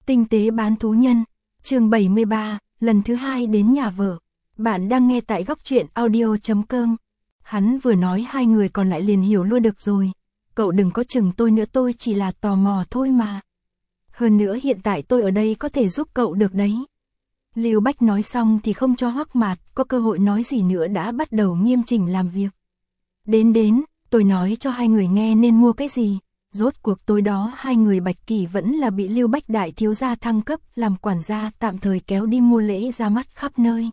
Tinh tế bán thú nhân, chương 73, lần thứ 2 đến nhà vợ. Bạn đang nghe tại góc truyện audio.com. Hắn vừa nói hai người còn lại liền hiểu luôn được rồi. Cậu đừng có chừng tôi nữa, tôi chỉ là tò mò thôi mà. Hơn nữa hiện tại tôi ở đây có thể giúp cậu được đấy. Lưu Bách nói xong thì không cho Hoắc Mạt có cơ hội nói gì nữa, đã bắt đầu nghiêm chỉnh làm việc. Đến, tôi nói cho hai người nghe nên mua cái gì. Rốt cuộc tối đó hai người Bạch Kỳ vẫn là bị Lưu Bách đại thiếu gia thăng cấp làm quản gia tạm thời kéo đi mua lễ ra mắt khắp nơi.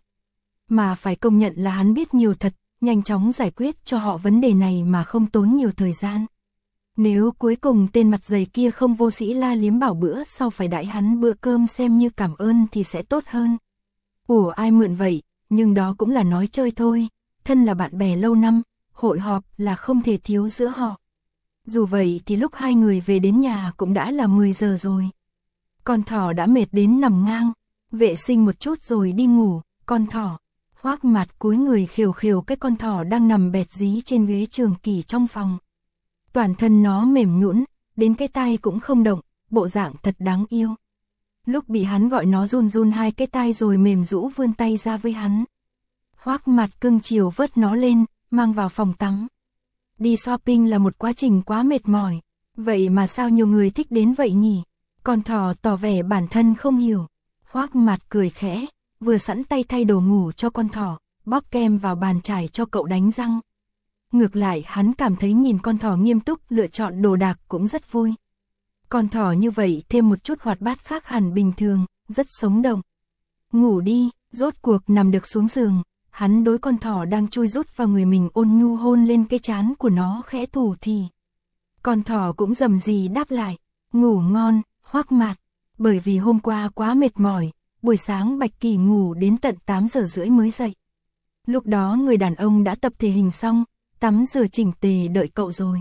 Mà phải công nhận là hắn biết nhiều thật, nhanh chóng giải quyết cho họ vấn đề này mà không tốn nhiều thời gian. Nếu cuối cùng tên mặt dày kia không vô sĩ la liếm bảo bữa sau phải đãi hắn bữa cơm xem như cảm ơn thì sẽ tốt hơn. Ủa ai mượn vậy, nhưng đó cũng là nói chơi thôi, thân là bạn bè lâu năm, hội họp là không thể thiếu giữa họ. Dù vậy thì lúc hai người về đến nhà cũng đã là 10 giờ rồi. Con thỏ đã mệt đến nằm ngang, vệ sinh một chút rồi đi ngủ. Con thỏ, Hoắc Mạt cúi người khều khều cái con thỏ đang nằm bẹt dí trên ghế trường kỷ trong phòng. Toàn thân nó mềm nhũn, đến cái tai cũng không động, bộ dạng thật đáng yêu. Lúc bị hắn gọi nó run run hai cái tai rồi mềm rũ vươn tay ra với hắn. Hoắc Mạt cưng chiều vớt nó lên, mang vào phòng tắm. Đi shopping là một quá trình quá mệt mỏi, vậy mà sao nhiều người thích đến vậy nhỉ? Con thỏ tỏ vẻ bản thân không hiểu. Hoắc Mạt cười khẽ, vừa sẵn tay thay đồ ngủ cho con thỏ, bóp kem vào bàn chải cho cậu đánh răng. Ngược lại hắn cảm thấy nhìn con thỏ nghiêm túc lựa chọn đồ đạc cũng rất vui. Con thỏ như vậy thêm một chút hoạt bát khác hẳn bình thường, rất sống động. Ngủ đi, rốt cuộc nằm được xuống giường. Hắn đối con thỏ đang chui rút vào người mình ôn nhu hôn lên cái trán của nó khẽ thủ thì. Con thỏ cũng rầm rì đáp lại, ngủ ngon, Hoắc Mạt. Bởi vì hôm qua quá mệt mỏi, buổi sáng Bạch Kỳ ngủ đến tận 8 giờ rưỡi mới dậy. Lúc đó người đàn ông đã tập thể hình xong, tắm rửa chỉnh tề đợi cậu rồi.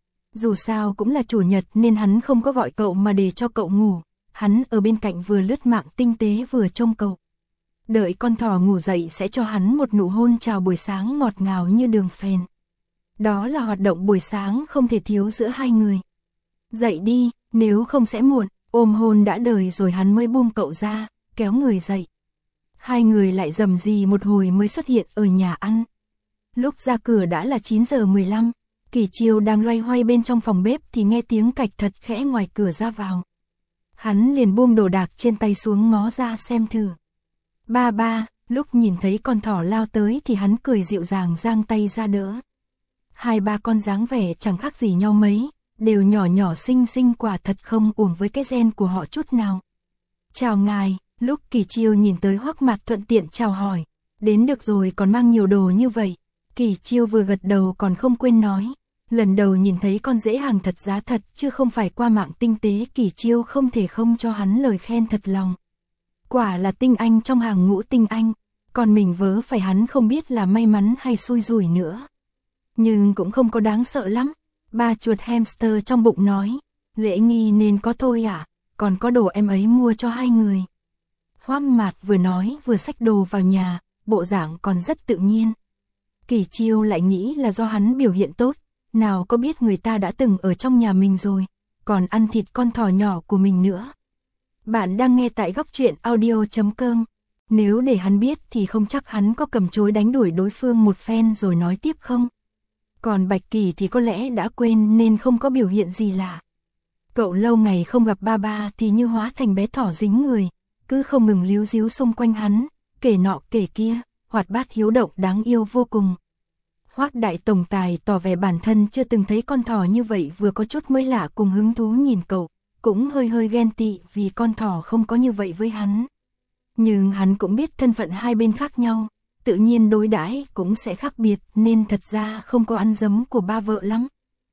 Dù sao cũng là chủ nhật nên hắn không có gọi cậu mà để cho cậu ngủ, hắn ở bên cạnh vừa lướt mạng tinh tế vừa trông cậu. Đợi con thỏ ngủ dậy sẽ cho hắn một nụ hôn chào buổi sáng ngọt ngào như đường phèn. Đó là hoạt động buổi sáng không thể thiếu giữa hai người. Dậy đi, nếu không sẽ muộn, ôm hôn đã đời rồi hắn mới buông cậu ra, kéo người dậy. Hai người lại rầm rì một hồi mới xuất hiện ở nhà ăn. Lúc ra cửa đã là 9 giờ 15, Kỳ Chiêu đang loay hoay bên trong phòng bếp thì nghe tiếng cạch thật khẽ ngoài cửa ra vào. Hắn liền buông đồ đạc trên tay xuống ngó ra xem thử. Ba, lúc nhìn thấy con thỏ lao tới thì hắn cười dịu dàng giang tay ra đỡ. Hai ba con dáng vẻ chẳng khác gì nhau mấy, đều nhỏ nhỏ xinh xinh quả thật không uổng với cái gen của họ chút nào. Chào ngài, lúc Kỳ Chiêu nhìn tới Hoắc Mạt thuận tiện chào hỏi, đến được rồi còn mang nhiều đồ như vậy. Kỳ Chiêu vừa gật đầu còn không quên nói, lần đầu nhìn thấy con dễ hàng thật giá thật chứ không phải qua mạng tinh tế. Kỳ Chiêu không thể không cho hắn lời khen thật lòng. Quả là tinh anh trong hàng ngũ tinh anh, còn mình vớ phải hắn không biết là may mắn hay xui rủi nữa. Nhưng cũng không có đáng sợ lắm, ba chuột hamster trong bụng nói, lễ nghi nên có thôi à, còn có đồ em ấy mua cho hai người. Hoắc Mạt vừa nói vừa xách đồ vào nhà, bộ dạng còn rất tự nhiên. Kỳ Chiêu lại nghĩ là do hắn biểu hiện tốt, nào có biết người ta đã từng ở trong nhà mình rồi, còn ăn thịt con thỏ nhỏ của mình nữa. Bạn đang nghe tại góc truyện audio.com. Nếu để hắn biết thì không chắc hắn có cầm chối đánh đuổi đối phương một phen rồi nói tiếp không. Còn Bạch Kỳ thì có lẽ đã quên nên không có biểu hiện gì lạ. Cậu lâu ngày không gặp ba thì như hóa thành bé thỏ dính người, cứ không ngừng líu díu xung quanh hắn, kể nọ kể kia, hoạt bát hiếu động đáng yêu vô cùng. Hoắc đại tổng tài tỏ vẻ bản thân chưa từng thấy con thỏ như vậy, vừa có chút mới lạ cùng hứng thú nhìn cậu, cũng hơi ghen tị vì con thỏ không có như vậy với hắn. Nhưng hắn cũng biết thân phận hai bên khác nhau, tự nhiên đối đãi cũng sẽ khác biệt nên thật ra không có ăn dấm của ba vợ lắm.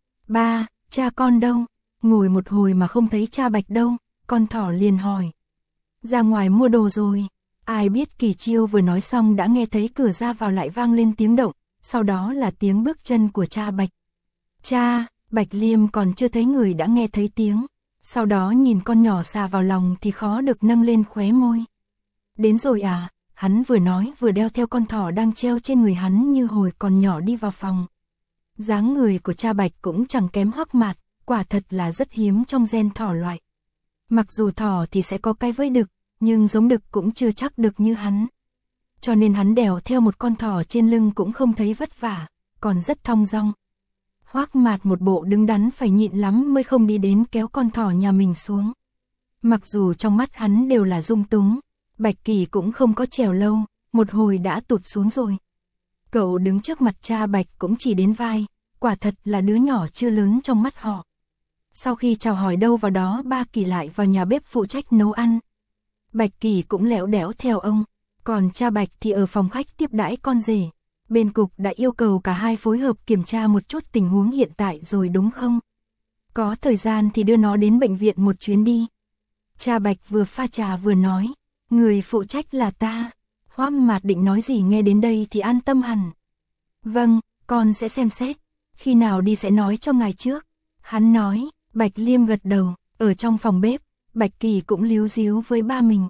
Ba, cha con đâu? Ngồi một hồi mà không thấy cha Bạch đâu, con thỏ liền hỏi. Ra ngoài mua đồ rồi. Ai biết Kỳ Chiêu vừa nói xong đã nghe thấy cửa ra vào lại vang lên tiếng động, sau đó là tiếng bước chân của cha Bạch. Cha, Bạch Liêm còn chưa thấy người đã nghe thấy tiếng, sau đó nhìn con nhỏ xà vào lòng thì khó được nâng lên khóe môi. Đến rồi à, hắn vừa nói vừa đeo theo con thỏ đang treo trên người hắn như hồi còn nhỏ đi vào phòng. Dáng người của cha Bạch cũng chẳng kém Hoắc Mạt, quả thật là rất hiếm trong gen thỏ loại. Mặc dù thỏ thì sẽ có cái với đực, nhưng giống đực cũng chưa chắc được như hắn. Cho nên hắn đèo theo một con thỏ trên lưng cũng không thấy vất vả, còn rất thong dong. Hoắc Mạt một bộ đứng đắn phải nhịn lắm mới không đi đến kéo con thỏ nhà mình xuống. Mặc dù trong mắt hắn đều là dung túng, Bạch Kỳ cũng không có trèo lâu, một hồi đã tụt xuống rồi. Cậu đứng trước mặt cha Bạch cũng chỉ đến vai, quả thật là đứa nhỏ chưa lớn trong mắt họ. Sau khi chào hỏi đâu vào đó, ba Kỳ lại vào nhà bếp phụ trách nấu ăn. Bạch Kỳ cũng lẽo đẽo theo ông, còn cha Bạch thì ở phòng khách tiếp đãi con rể. Bên cục đã yêu cầu cả hai phối hợp kiểm tra một chút tình huống hiện tại rồi đúng không? Có thời gian thì đưa nó đến bệnh viện một chuyến đi. Cha Bạch vừa pha trà vừa nói, người phụ trách là ta. Hoắc Mạt định nói gì nghe đến đây thì an tâm hẳn. Vâng, con sẽ xem xét, khi nào đi sẽ nói cho ngài trước. Hắn nói. Bạch Liêm gật đầu, ở trong phòng bếp, Bạch Kỳ cũng líu díu với ba mình.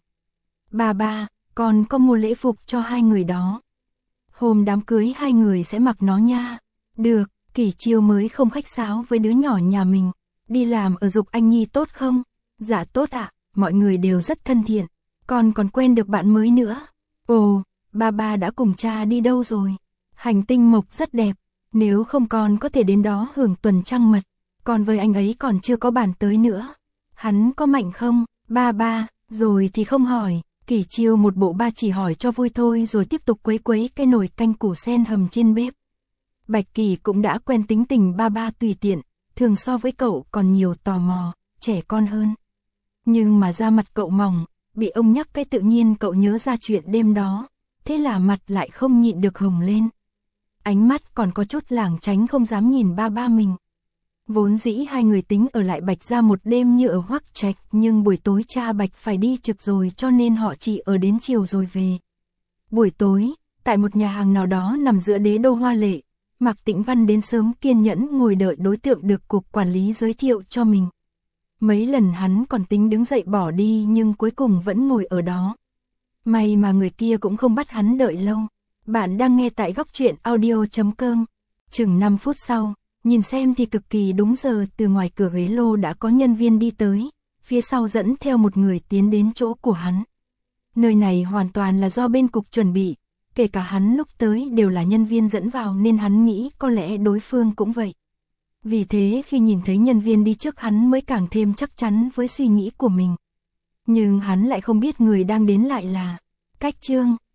Ba, con có mua lễ phục cho hai người đó. Hôm đám cưới hai người sẽ mặc nó nha. Được, Kỳ Chiêu mới không khách sáo với đứa nhỏ nhà mình. Đi làm ở Dục Anh Nhi tốt không? Dạ tốt ạ, mọi người đều rất thân thiện. Con còn quen được bạn mới nữa. Ồ, ba đã cùng cha đi đâu rồi? Hành tinh mộc rất đẹp, nếu không con có thể đến đó hưởng tuần trăng mật. Còn với anh ấy còn chưa có bàn tới nữa. Hắn có mạnh không? Ba, rồi thì không hỏi. Kỳ Chiêu một bộ ba chỉ hỏi cho vui thôi rồi tiếp tục quấy cái nồi canh củ sen hầm trên bếp. Bạch Kỳ cũng đã quen tính tình ba tùy tiện, thường so với cậu còn nhiều tò mò, trẻ con hơn. Nhưng mà da mặt cậu mỏng, bị ông nhắc cái tự nhiên cậu nhớ ra chuyện đêm đó, thế là mặt lại không nhịn được hồng lên. Ánh mắt còn có chút lảng tránh không dám nhìn ba mình. Vốn dĩ hai người tính ở lại Bạch gia một đêm như ở Hoắc Trạch, nhưng buổi tối cha Bạch phải đi trực rồi cho nên họ chỉ ở đến chiều rồi về. Buổi tối, tại một nhà hàng nào đó nằm giữa đế đô hoa lệ, Mạc Tĩnh Văn đến sớm kiên nhẫn ngồi đợi đối tượng được cục quản lý giới thiệu cho mình. Mấy lần hắn còn tính đứng dậy bỏ đi nhưng cuối cùng vẫn ngồi ở đó. May mà người kia cũng không bắt hắn đợi lâu. Bạn đang nghe tại Góc Truyện Audio.com. Chừng 5 phút sau, nhìn xem thì cực kỳ đúng giờ, từ ngoài cửa ghế lô đã có nhân viên đi tới, phía sau dẫn theo một người tiến đến chỗ của hắn. Nơi này hoàn toàn là do bên cục chuẩn bị, kể cả hắn lúc tới đều là nhân viên dẫn vào nên hắn nghĩ có lẽ đối phương cũng vậy. Vì thế khi nhìn thấy nhân viên đi trước hắn mới càng thêm chắc chắn với suy nghĩ của mình. Nhưng hắn lại không biết người đang đến lại là Cách Trương.